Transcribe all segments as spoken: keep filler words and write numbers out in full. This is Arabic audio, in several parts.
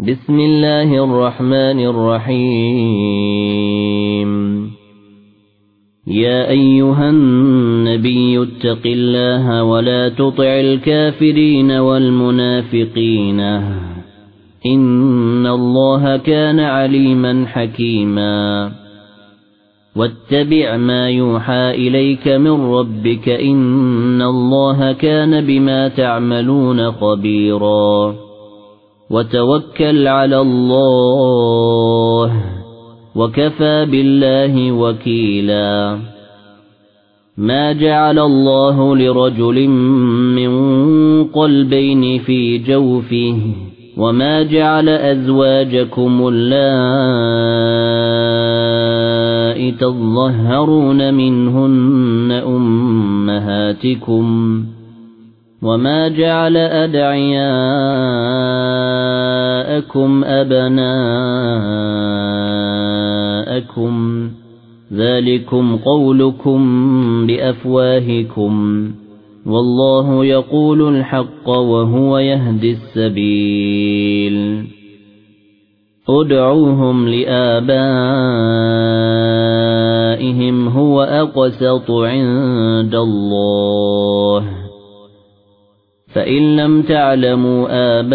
بسم الله الرحمن الرحيم يا أيها النبي اتق الله ولا تطع الكافرين والمنافقين إن الله كان عليما حكيما واتبع ما يوحى إليك من ربك إن الله كان بما تعملون خبيرا وتوكل على الله وكفى بالله وكيلا ما جعل الله لرجل من قلبين في جوفه وما جعل أزواجكم اللائي تظهرون منهن أمهاتكم وما جعل أدعياءكم أبناءكم ذلكم قولكم بأفواهكم والله يقول الحق وهو يهدي السبيل ادعوهم لآبائهم هو أقسط عند الله فإن لم تعلموا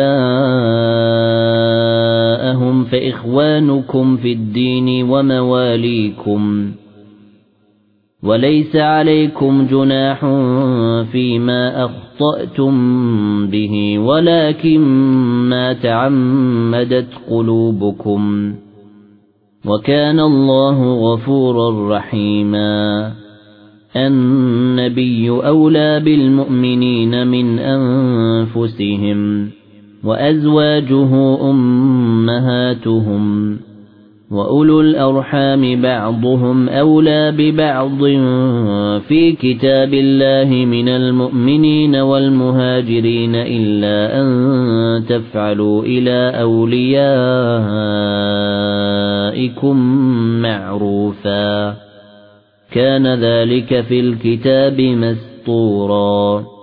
آباءهم فإخوانكم في الدين ومواليكم وليس عليكم جناح فيما أخطأتم به ولكن ما تعمدت قلوبكم وكان الله غفورا رحيما النبي أولى بالمؤمنين من أنفسهم وأزواجه أمهاتهم وأولو الأرحام بعضهم أولى ببعض في كتاب الله من المؤمنين والمهاجرين إلا أن تفعلوا إلى أوليائكم معروفا كان ذلك في الكتاب مسطورا